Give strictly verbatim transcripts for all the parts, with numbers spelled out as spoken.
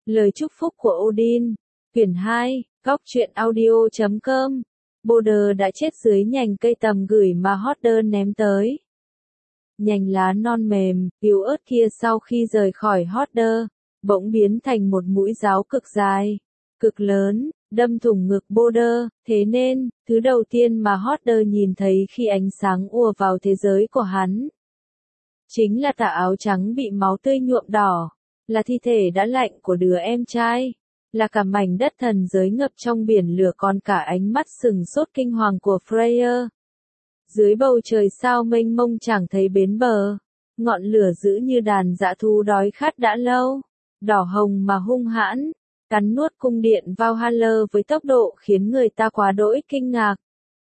Lời chúc phúc của Odin. Quyển hai, góc truyện audio chấm com. Border đã chết dưới nhành cây tầm gửi mà Hodder ném tới. Nhành lá non mềm, yếu ớt kia sau khi rời khỏi Hodder, bỗng biến thành một mũi giáo cực dài, cực lớn, đâm thủng ngực Border. Thế nên, thứ đầu tiên mà Hodder nhìn thấy khi ánh sáng ùa vào thế giới của hắn, chính là tà áo trắng bị máu tươi nhuộm đỏ, là thi thể đã lạnh của đứa em trai, là cả mảnh đất thần giới ngập trong biển lửa, còn cả ánh mắt sừng sốt kinh hoàng của Freyr. Dưới bầu trời sao mênh mông chẳng thấy bến bờ, ngọn lửa dữ như đàn dã thú đói khát đã lâu, đỏ hồng mà hung hãn, cắn nuốt cung điện Valhalla với tốc độ khiến người ta quá đỗi kinh ngạc.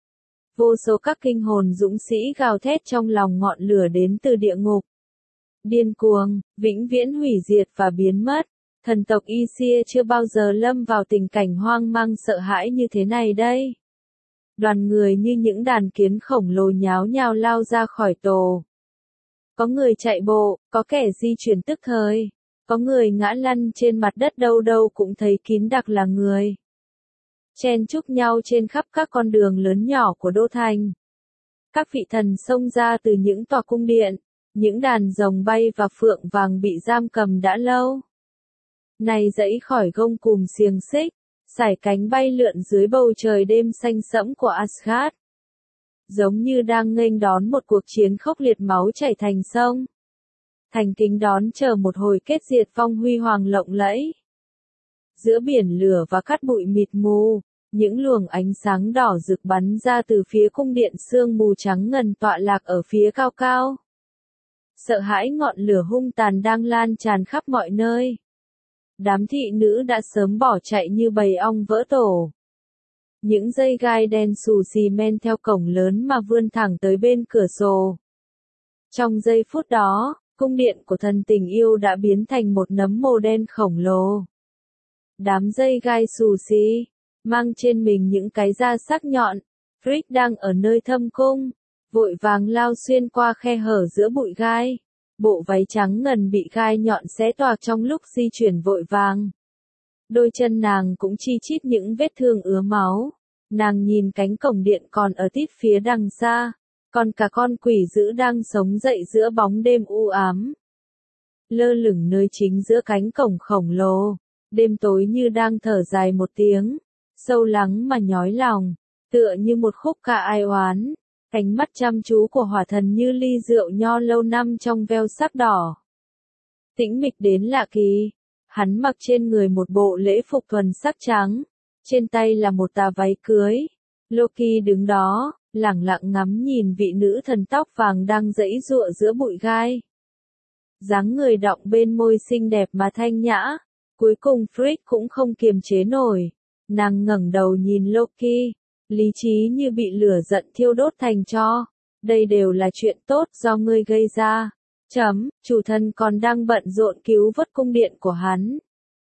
Vô số các kinh hồn dũng sĩ gào thét trong lòng ngọn lửa đến từ địa ngục. Điên cuồng, vĩnh viễn hủy diệt và biến mất. Thần tộc Aesir chưa bao giờ lâm vào tình cảnh hoang mang sợ hãi như thế này đây. Đoàn người như những đàn kiến khổng lồ nháo nhào lao ra khỏi tổ. Có người chạy bộ, có kẻ di chuyển tức thời, có người ngã lăn trên mặt đất, đâu đâu cũng thấy kín đặc là người. Chen chúc nhau trên khắp các con đường lớn nhỏ của đô thành. Các vị thần xông ra từ những tòa cung điện, những đàn rồng bay và phượng vàng bị giam cầm đã lâu. Này dãy khỏi gông cùm xiềng xích, sải cánh bay lượn dưới bầu trời đêm xanh sẫm của Asgard. Giống như đang nghênh đón một cuộc chiến khốc liệt, máu chảy thành sông. Thành kính đón chờ một hồi kết diệt vong huy hoàng lộng lẫy. Giữa biển lửa và cát bụi mịt mù, những luồng ánh sáng đỏ rực bắn ra từ phía cung điện sương mù trắng ngần tọa lạc ở phía cao cao. Sợ hãi ngọn lửa hung tàn đang lan tràn khắp mọi nơi. Đám thị nữ đã sớm bỏ chạy như bầy ong vỡ tổ. Những dây gai đen xù xì men theo cổng lớn mà vươn thẳng tới bên cửa sổ. Trong giây phút đó, cung điện của thần tình yêu đã biến thành một nấm mồ đen khổng lồ. Đám dây gai xù xì, mang trên mình những cái da sắc nhọn. Frigg đang ở nơi thâm cung, vội vàng lao xuyên qua khe hở giữa bụi gai. Bộ váy trắng ngần bị gai nhọn xé toạc trong lúc di chuyển vội vàng. Đôi chân nàng cũng chi chít những vết thương ứa máu. Nàng nhìn cánh cổng điện còn ở tít phía đằng xa, còn cả con quỷ dữ đang sống dậy giữa bóng đêm u ám. Lơ lửng nơi chính giữa cánh cổng khổng lồ, đêm tối như đang thở dài một tiếng, sâu lắng mà nhói lòng, tựa như một khúc ca ai oán. Cánh mắt chăm chú của hỏa thần như ly rượu nho lâu năm trong veo sắc đỏ. Tĩnh mịch đến lạ kỳ, hắn mặc trên người một bộ lễ phục thuần sắc trắng, trên tay là một tà váy cưới. Loki đứng đó, lẳng lặng ngắm nhìn vị nữ thần tóc vàng đang giãy giụa giữa bụi gai. Dáng người đọng bên môi xinh đẹp mà thanh nhã, cuối cùng Frigg cũng không kiềm chế nổi, nàng ngẩng đầu nhìn Loki. Lý trí như bị lửa giận thiêu đốt thành tro. Đây đều là chuyện tốt do ngươi gây ra. Chấm, chủ thần còn đang bận rộn cứu vớt cung điện của hắn.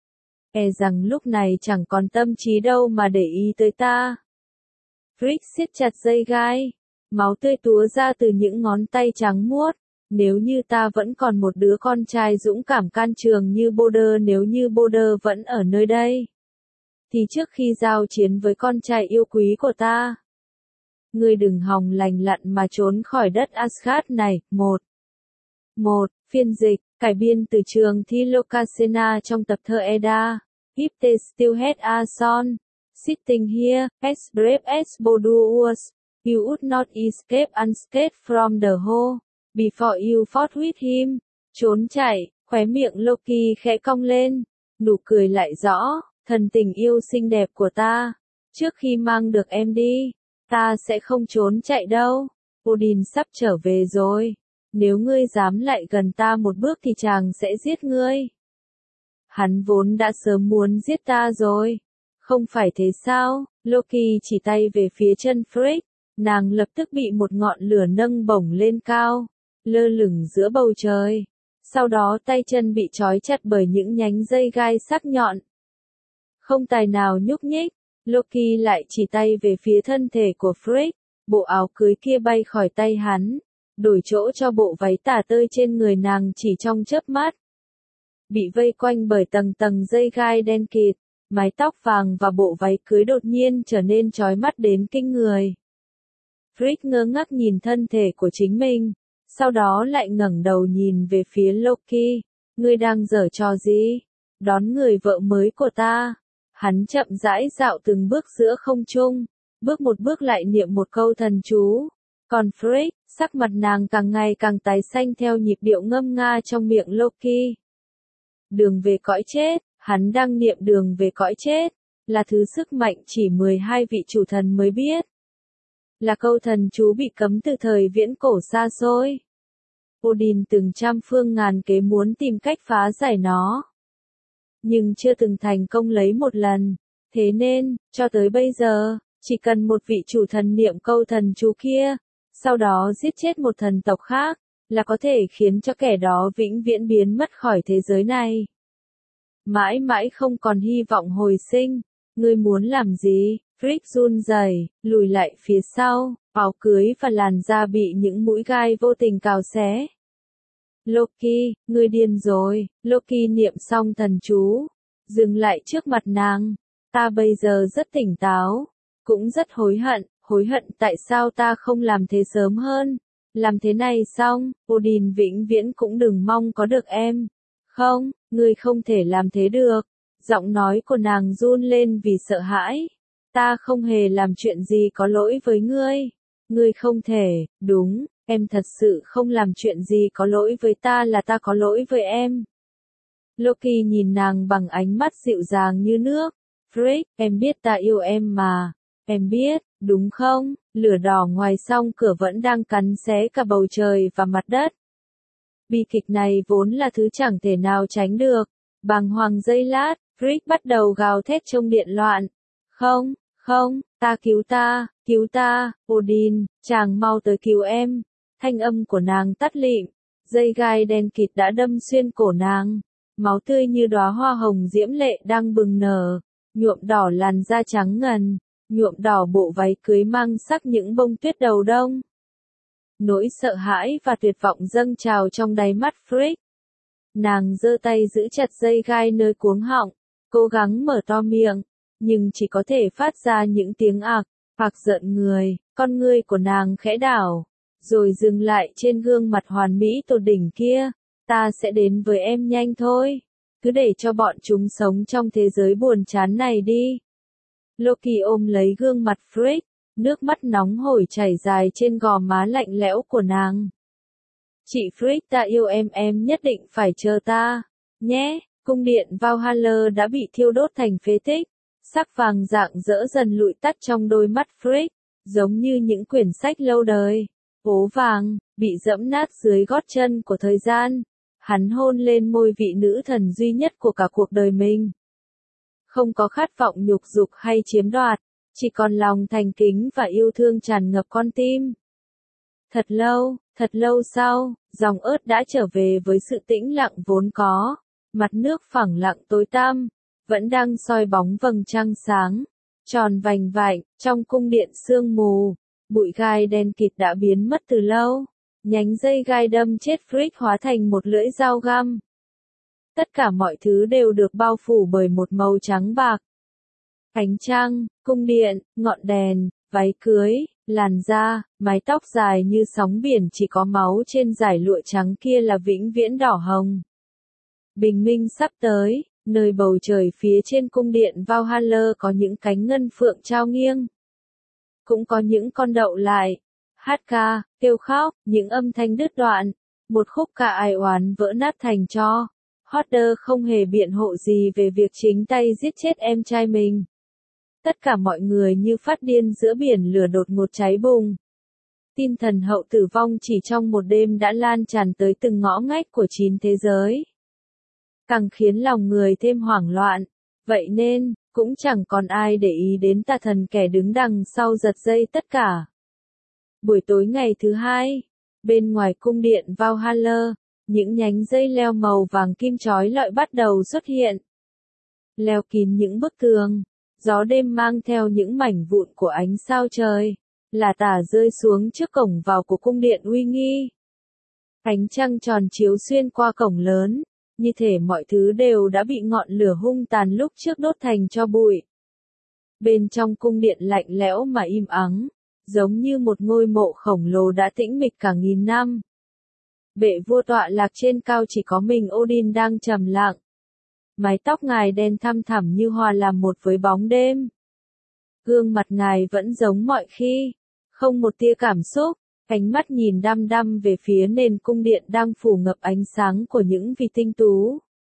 E rằng lúc này chẳng còn tâm trí đâu mà để ý tới ta. Frigg siết chặt dây gai. Máu tươi túa ra từ những ngón tay trắng muốt. Nếu như ta vẫn còn một đứa con trai dũng cảm can trường như Border, nếu như Border vẫn ở nơi đây, thì trước khi giao chiến với con trai yêu quý của ta, ngươi đừng hòng lành lặn mà trốn khỏi đất Asgard này. Một. Một. Phiên dịch, cải biên từ trường thi Locasena trong tập thơ Edda. If they still had a son, sitting here, as brave as Border was, you would not escape unscathed from the hole, before you fought with him. Trốn chạy, khóe miệng Loki khẽ cong lên, nụ cười lại rõ. Thần tình yêu xinh đẹp của ta, trước khi mang được em đi, ta sẽ không trốn chạy đâu. Odin sắp trở về rồi. Nếu ngươi dám lại gần ta một bước thì chàng sẽ giết ngươi. Hắn vốn đã sớm muốn giết ta rồi. Không phải thế sao? Loki chỉ tay về phía chân Frigg. Nàng lập tức bị một ngọn lửa nâng bổng lên cao, lơ lửng giữa bầu trời. Sau đó tay chân bị trói chặt bởi những nhánh dây gai sắc nhọn. Không tài nào nhúc nhích, Loki lại chỉ tay về phía thân thể của Frigg. Bộ áo cưới kia bay khỏi tay hắn, đổi chỗ cho bộ váy tả tơi trên người nàng chỉ trong chớp mắt. bị vây quanh bởi tầng tầng dây gai đen kịt, mái tóc vàng và bộ váy cưới đột nhiên trở nên chói mắt đến kinh người. Frick ngơ ngác nhìn thân thể của chính mình, sau đó lại ngẩng đầu nhìn về phía Loki. Ngươi đang giở trò gì? Đón người vợ mới của ta. Hắn chậm rãi dạo từng bước giữa không trung, bước một bước lại niệm một câu thần chú. Còn Frick, sắc mặt nàng càng ngày càng tái xanh theo nhịp điệu ngâm nga trong miệng Loki. Đường về cõi chết, hắn đang niệm đường về cõi chết, là thứ sức mạnh chỉ mười hai vị chủ thần mới biết. Là câu thần chú bị cấm từ thời viễn cổ xa xôi. Odin từng trăm phương ngàn kế muốn tìm cách phá giải nó, nhưng chưa từng thành công lấy một lần. Thế nên, cho tới bây giờ, chỉ cần một vị chủ thần niệm câu thần chú kia, sau đó giết chết một thần tộc khác, là có thể khiến cho kẻ đó vĩnh viễn biến mất khỏi thế giới này. Mãi mãi không còn hy vọng hồi sinh. Ngươi muốn làm gì? Frick run rẩy, lùi lại phía sau, áo cưới và làn da bị những mũi gai vô tình cào xé. Loki, ngươi điên rồi. Loki niệm xong thần chú, dừng lại trước mặt nàng. Ta bây giờ rất tỉnh táo, cũng rất hối hận, hối hận tại sao ta không làm thế sớm hơn. Làm thế này xong, Odin vĩnh viễn cũng đừng mong có được em. Không, ngươi không thể làm thế được. Giọng nói của nàng run lên vì sợ hãi. Ta không hề làm chuyện gì có lỗi với ngươi. Ngươi không thể, đúng, em thật sự không làm chuyện gì có lỗi với ta, là ta có lỗi với em. Loki nhìn nàng bằng ánh mắt dịu dàng như nước. Frick, em biết ta yêu em mà. Em biết, đúng không? Lửa đỏ ngoài song cửa vẫn đang cắn xé cả bầu trời và mặt đất. Bi kịch này vốn là thứ chẳng thể nào tránh được. Bàng hoàng giây lát, Frick bắt đầu gào thét trong điện loạn. Không, không, ta cứu ta, cứu ta, Odin, chàng mau tới cứu em. Thanh âm của nàng tắt lịm, dây gai đen kịt đã đâm xuyên cổ nàng. Máu tươi như đóa hoa hồng diễm lệ đang bừng nở, nhuộm đỏ làn da trắng ngần, nhuộm đỏ bộ váy cưới mang sắc những bông tuyết đầu đông. Nỗi sợ hãi và tuyệt vọng dâng trào trong đáy mắt Frick. Nàng giơ tay giữ chặt dây gai nơi cuống họng, cố gắng mở to miệng, nhưng chỉ có thể phát ra những tiếng ạc, hoặc giận người. Con ngươi của nàng khẽ đảo, rồi dừng lại trên gương mặt hoàn mỹ tột đỉnh kia. Ta sẽ đến với em nhanh thôi. Cứ để cho bọn chúng sống trong thế giới buồn chán này đi. Loki ôm lấy gương mặt Frick, nước mắt nóng hổi chảy dài trên gò má lạnh lẽo của nàng. Chị Frick, ta yêu em, em nhất định phải chờ ta, nhé. Cung điện Valhalla đã bị thiêu đốt thành phế tích, sắc vàng rạng rỡ dần lụi tắt trong đôi mắt Frick, giống như những quyển sách lâu đời. Phố vàng, bị dẫm nát dưới gót chân của thời gian. Hắn hôn lên môi vị nữ thần duy nhất của cả cuộc đời mình. Không có khát vọng nhục dục hay chiếm đoạt, chỉ còn lòng thành kính và yêu thương tràn ngập con tim. Thật lâu, thật lâu sau, dòng ớt đã trở về với sự tĩnh lặng vốn có. Mặt nước phẳng lặng tối tăm, vẫn đang soi bóng vầng trăng sáng, tròn vành vạnh, trong cung điện sương mù. Bụi gai đen kịt đã biến mất từ lâu. Nhánh dây gai đâm chết Frick hóa thành một lưỡi dao găm. Tất cả mọi thứ đều được bao phủ bởi một màu trắng bạc. Ánh trăng, cung điện, ngọn đèn, váy cưới, làn da, mái tóc dài như sóng biển chỉ có máu trên dải lụa trắng kia là vĩnh viễn đỏ hồng. Bình minh sắp tới, nơi bầu trời phía trên cung điện Valhalla có những cánh ngân phượng trao nghiêng. Cũng có những con đậu lại, hát ca, kêu khóc, những âm thanh đứt đoạn, một khúc ca ai oán vỡ nát thành tro. Hodder không hề biện hộ gì về việc chính tay giết chết em trai mình. Tất cả mọi người như phát điên giữa biển lửa đột ngột cháy bùng. Tin thần hậu tử vong chỉ trong một đêm đã lan tràn tới từng ngõ ngách của chín thế giới. Càng khiến lòng người thêm hoảng loạn. Vậy nên, cũng chẳng còn ai để ý đến tà thần kẻ đứng đằng sau giật dây tất cả. Buổi tối ngày thứ hai, bên ngoài cung điện Valhalla, những nhánh dây leo màu vàng kim chói lọi bắt đầu xuất hiện. Leo kín những bức tường, gió đêm mang theo những mảnh vụn của ánh sao trời, là tả rơi xuống trước cổng vào của cung điện uy nghi. Ánh trăng tròn chiếu xuyên qua cổng lớn, như thể mọi thứ đều đã bị ngọn lửa hung tàn lúc trước đốt thành tro bụi. Bên trong cung điện lạnh lẽo mà im ắng, giống như một ngôi mộ khổng lồ đã tĩnh mịch cả nghìn năm. Bệ vua tọa lạc trên cao chỉ có mình Odin đang trầm lặng. Mái tóc ngài đen thăm thẳm như hòa làm một với bóng đêm. Gương mặt ngài vẫn giống mọi khi, không một tia cảm xúc, ánh mắt nhìn đăm đăm về phía nền cung điện đang phủ ngập ánh sáng của những vì tinh tú.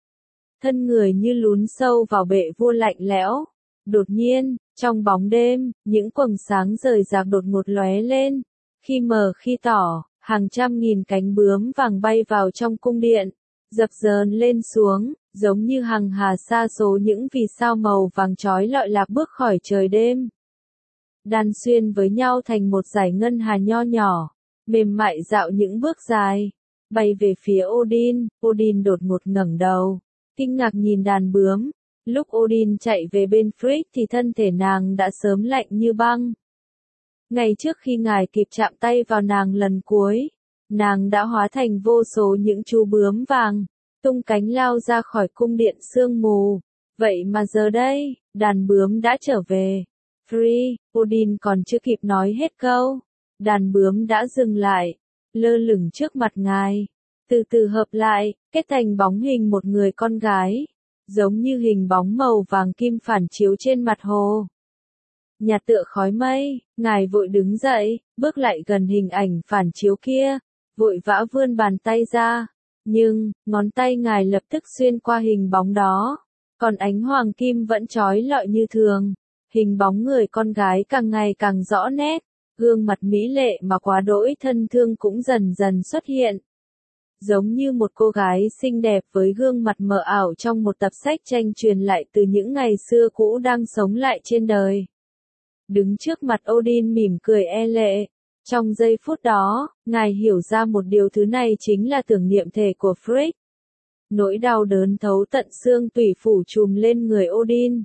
Thân người như lún sâu vào bệ vua lạnh lẽo. Đột nhiên, trong bóng đêm, những quầng sáng rời rạc đột ngột lóe lên, khi mờ khi tỏ, hàng trăm nghìn cánh bướm vàng bay vào trong cung điện, dập dờn lên xuống, giống như hằng hà sa số những vì sao màu vàng chói lọi lạc bước khỏi trời đêm. Đan xuyên với nhau thành một dải ngân hà nho nhỏ, mềm mại dạo những bước dài, bay về phía Odin. Odin đột ngột ngẩng đầu, kinh ngạc nhìn đàn bướm. Lúc Odin chạy về bên Frigg thì thân thể nàng đã sớm lạnh như băng. Ngày trước khi ngài kịp chạm tay vào nàng lần cuối, nàng đã hóa thành vô số những chú bướm vàng, tung cánh lao ra khỏi cung điện sương mù. Vậy mà giờ đây, đàn bướm đã trở về. Frigg, Odin còn chưa kịp nói hết câu, đàn bướm đã dừng lại, lơ lửng trước mặt ngài, từ từ hợp lại, kết thành bóng hình một người con gái, giống như hình bóng màu vàng kim phản chiếu trên mặt hồ. Nhạt tựa khói mây, ngài vội đứng dậy, bước lại gần hình ảnh phản chiếu kia, vội vã vươn bàn tay ra, nhưng, ngón tay ngài lập tức xuyên qua hình bóng đó, còn ánh hoàng kim vẫn chói lọi như thường. Hình bóng người con gái càng ngày càng rõ nét, gương mặt mỹ lệ mà quá đỗi thân thương cũng dần dần xuất hiện. Giống như một cô gái xinh đẹp với gương mặt mờ ảo trong một tập sách tranh truyền lại từ những ngày xưa cũ đang sống lại trên đời. Đứng trước mặt Odin mỉm cười e lệ. Trong giây phút đó, ngài hiểu ra một điều, thứ này chính là tưởng niệm thể của Frigg. Nỗi đau đớn thấu tận xương tủy phủ trùm lên người Odin.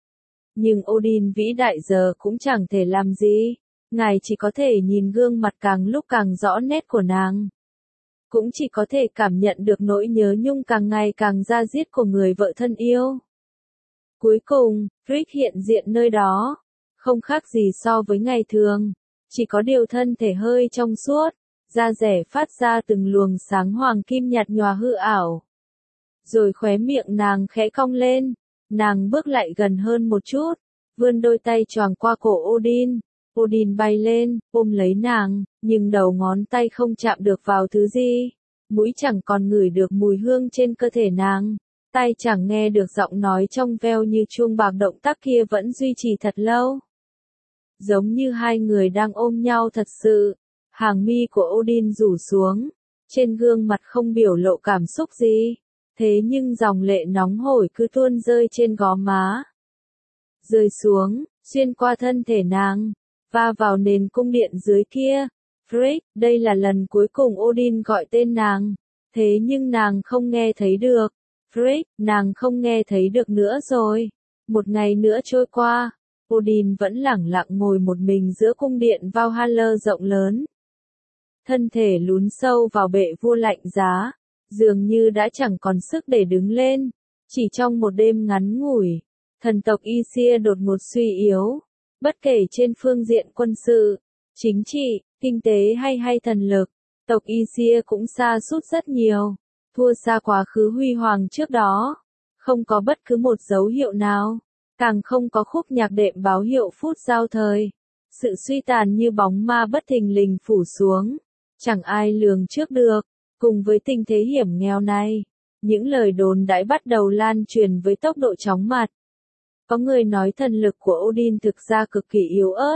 Nhưng Odin vĩ đại giờ cũng chẳng thể làm gì, ngài chỉ có thể nhìn gương mặt càng lúc càng rõ nét của nàng. Cũng chỉ có thể cảm nhận được nỗi nhớ nhung càng ngày càng da diết của người vợ thân yêu. Cuối cùng, Frigg hiện diện nơi đó, không khác gì so với ngày thường, chỉ có điều thân thể hơi trong suốt, da rẻ phát ra từng luồng sáng hoàng kim nhạt nhòa hư ảo. Rồi khóe miệng nàng khẽ cong lên. Nàng bước lại gần hơn một chút, vươn đôi tay choàng qua cổ Odin. Odin bay lên, ôm lấy nàng, nhưng đầu ngón tay không chạm được vào thứ gì. Mũi chẳng còn ngửi được mùi hương trên cơ thể nàng. Tai chẳng nghe được giọng nói trong veo như chuông bạc, động tác kia vẫn duy trì thật lâu. Giống như hai người đang ôm nhau thật sự. Hàng mi của Odin rủ xuống, trên gương mặt không biểu lộ cảm xúc gì. Thế nhưng dòng lệ nóng hổi cứ tuôn rơi trên gò má. Rơi xuống, xuyên qua thân thể nàng, va vào nền cung điện dưới kia. Frigg, đây là lần cuối cùng Odin gọi tên nàng. Thế nhưng nàng không nghe thấy được. Frigg, nàng không nghe thấy được nữa rồi. Một ngày nữa trôi qua, Odin vẫn lẳng lặng ngồi một mình giữa cung điện Valhalla rộng lớn. Thân thể lún sâu vào bệ vua lạnh giá. Dường như đã chẳng còn sức để đứng lên. Chỉ trong một đêm ngắn ngủi, thần tộc Aesir đột ngột suy yếu. Bất kể trên phương diện quân sự, chính trị, kinh tế hay hay thần lực, tộc Aesir cũng sa sút rất nhiều. Thua xa quá khứ huy hoàng trước đó. Không có bất cứ một dấu hiệu nào. Càng không có khúc nhạc đệm báo hiệu phút giao thời. Sự suy tàn như bóng ma bất thình lình phủ xuống. Chẳng ai lường trước được. Cùng với tình thế hiểm nghèo này, những lời đồn đãi bắt đầu lan truyền với tốc độ chóng mặt. Có người nói thần lực của Odin thực ra cực kỳ yếu ớt.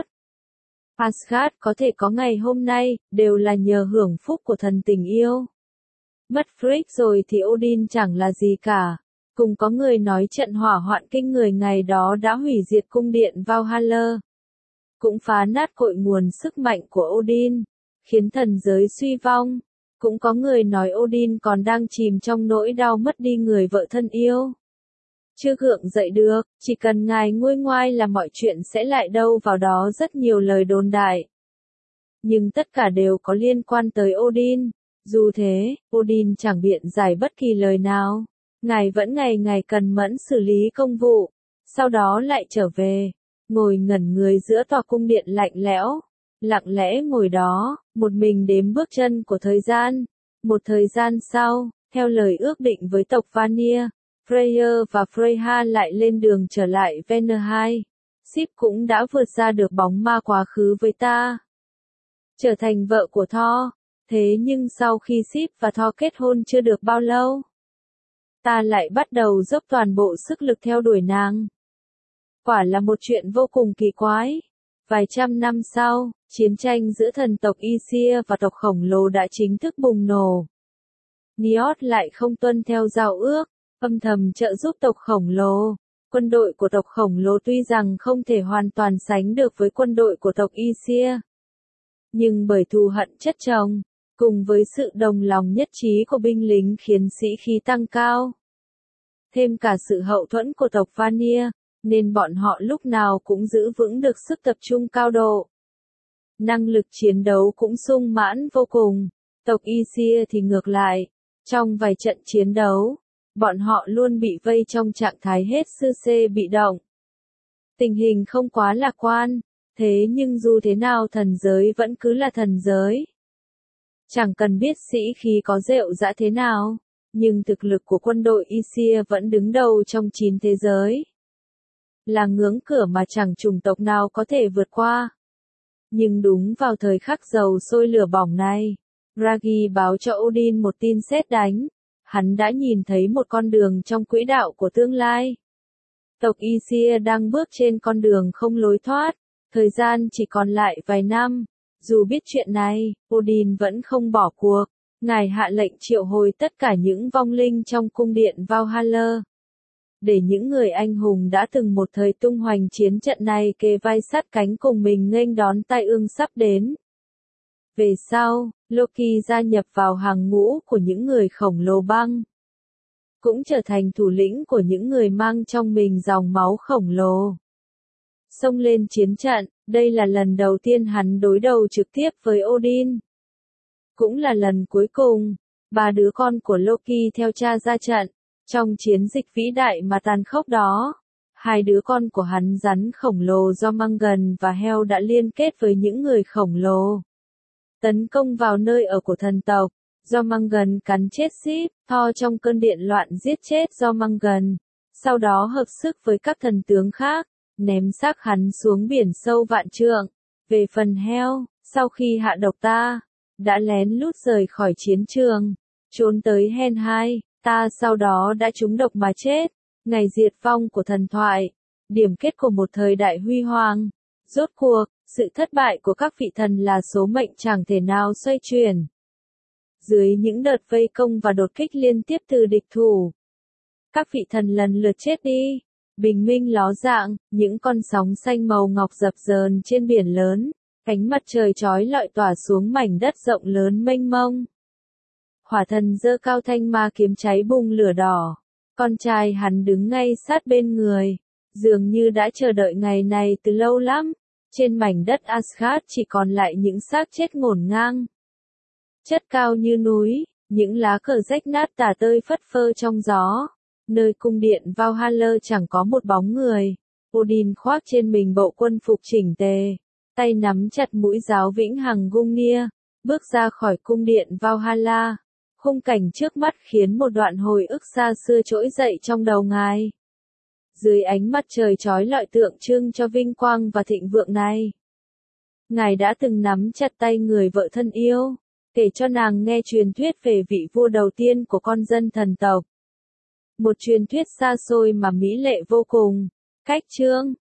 Asgard có thể có ngày hôm nay, đều là nhờ hưởng phúc của thần tình yêu. Mất Frigg rồi thì Odin chẳng là gì cả. Cùng có người nói trận hỏa hoạn kinh người ngày đó đã hủy diệt cung điện Valhalla. Cũng phá nát cội nguồn sức mạnh của Odin, khiến thần giới suy vong. Cũng có người nói Odin còn đang chìm trong nỗi đau mất đi người vợ thân yêu. Chưa gượng dậy được, chỉ cần ngài nguôi ngoai là mọi chuyện sẽ lại đâu vào đó, rất nhiều lời đồn đại. Nhưng tất cả đều có liên quan tới Odin. Dù thế, Odin chẳng biện giải bất kỳ lời nào. Ngài vẫn ngày ngày cần mẫn xử lý công vụ, sau đó lại trở về, ngồi ngẩn người giữa tòa cung điện lạnh lẽo, lặng lẽ ngồi đó, một mình đếm bước chân của thời gian. Một thời gian sau, theo lời ước định với tộc Vanir, Freyr và Freyja lại lên đường trở lại Vernheim. Sif cũng đã vượt ra được bóng ma quá khứ với ta, trở thành vợ của Thor. Thế nhưng sau khi Sif và Thor kết hôn chưa được bao lâu, ta lại bắt đầu dốc toàn bộ sức lực theo đuổi nàng. Quả là một chuyện vô cùng kỳ quái. Vài trăm năm sau, chiến tranh giữa thần tộc Aesir và tộc khổng lồ đã chính thức bùng nổ. Niốt lại không tuân theo giao ước, âm thầm trợ giúp tộc khổng lồ. Quân đội của tộc khổng lồ tuy rằng không thể hoàn toàn sánh được với quân đội của tộc Aesir, nhưng bởi thù hận chất chồng, cùng với sự đồng lòng nhất trí của binh lính khiến sĩ khí tăng cao, thêm cả sự hậu thuẫn của tộc Vanir, nên bọn họ lúc nào cũng giữ vững được sức tập trung cao độ. Năng lực chiến đấu cũng sung mãn vô cùng. Tộc Aesir thì ngược lại, trong vài trận chiến đấu, bọn họ luôn bị vây trong trạng thái hết sơ sê bị động. Tình hình không quá lạc quan, thế nhưng dù thế nào thần giới vẫn cứ là thần giới. Chẳng cần biết sĩ khí có rệu rã thế nào, nhưng thực lực của quân đội Aesir vẫn đứng đầu trong chín thế giới. Là ngưỡng cửa mà chẳng chủng tộc nào có thể vượt qua. Nhưng đúng vào thời khắc dầu sôi lửa bỏng này, Ragi báo cho Odin một tin sét đánh. Hắn đã nhìn thấy một con đường trong quỹ đạo của tương lai. Tộc Aesir đang bước trên con đường không lối thoát, thời gian chỉ còn lại vài năm. Dù biết chuyện này, Odin vẫn không bỏ cuộc. Ngài hạ lệnh triệu hồi tất cả những vong linh trong cung điện Valhalla, để những người anh hùng đã từng một thời tung hoành chiến trận này kề vai sát cánh cùng mình nghênh đón tai ương sắp đến. Về sau, Loki gia nhập vào hàng ngũ của những người khổng lồ băng, cũng trở thành thủ lĩnh của những người mang trong mình dòng máu khổng lồ. Xông lên chiến trận, đây là lần đầu tiên hắn đối đầu trực tiếp với Odin. Cũng là lần cuối cùng, ba đứa con của Loki theo cha ra trận. Trong chiến dịch vĩ đại mà tàn khốc đó, hai đứa con của hắn rắn khổng lồ do Mangan và Hel đã liên kết với những người khổng lồ, tấn công vào nơi ở của thần tộc. Do Mangan cắn chết Sif, Thor trong cơn điện loạn giết chết do Mangan, sau đó hợp sức với các thần tướng khác, ném xác hắn xuống biển sâu vạn trượng. Về phần Hel, sau khi hạ độc ta, đã lén lút rời khỏi chiến trường, trốn tới Helheim. Ta sau đó đã trúng độc mà chết. Ngày diệt vong của thần thoại, điểm kết của một thời đại huy hoàng. Rốt cuộc, sự thất bại của các vị thần là số mệnh chẳng thể nào xoay chuyển. Dưới những đợt vây công và đột kích liên tiếp từ địch thủ, các vị thần lần lượt chết đi. Bình minh ló dạng, những con sóng xanh màu ngọc dập dờn trên biển lớn, ánh mặt trời chói lọi tỏa xuống mảnh đất rộng lớn mênh mông. Hỏa thần giơ cao thanh ma kiếm cháy bùng lửa đỏ. Con trai hắn đứng ngay sát bên người, dường như đã chờ đợi ngày này từ lâu lắm. Trên mảnh đất Asgard chỉ còn lại những xác chết ngổn ngang, chất cao như núi, những lá cờ rách nát tả tơi phất phơ trong gió. Nơi cung điện Valhalla chẳng có một bóng người. Odin khoác trên mình bộ quân phục chỉnh tề, tay nắm chặt mũi giáo vĩnh hằng Gungnir, bước ra khỏi cung điện Valhalla. Khung cảnh trước mắt khiến một đoạn hồi ức xa xưa trỗi dậy trong đầu ngài. Dưới ánh mặt trời chói lọi tượng trưng cho vinh quang và thịnh vượng này, ngài đã từng nắm chặt tay người vợ thân yêu, kể cho nàng nghe truyền thuyết về vị vua đầu tiên của con dân thần tộc. Một truyền thuyết xa xôi mà mỹ lệ vô cùng. Cách chương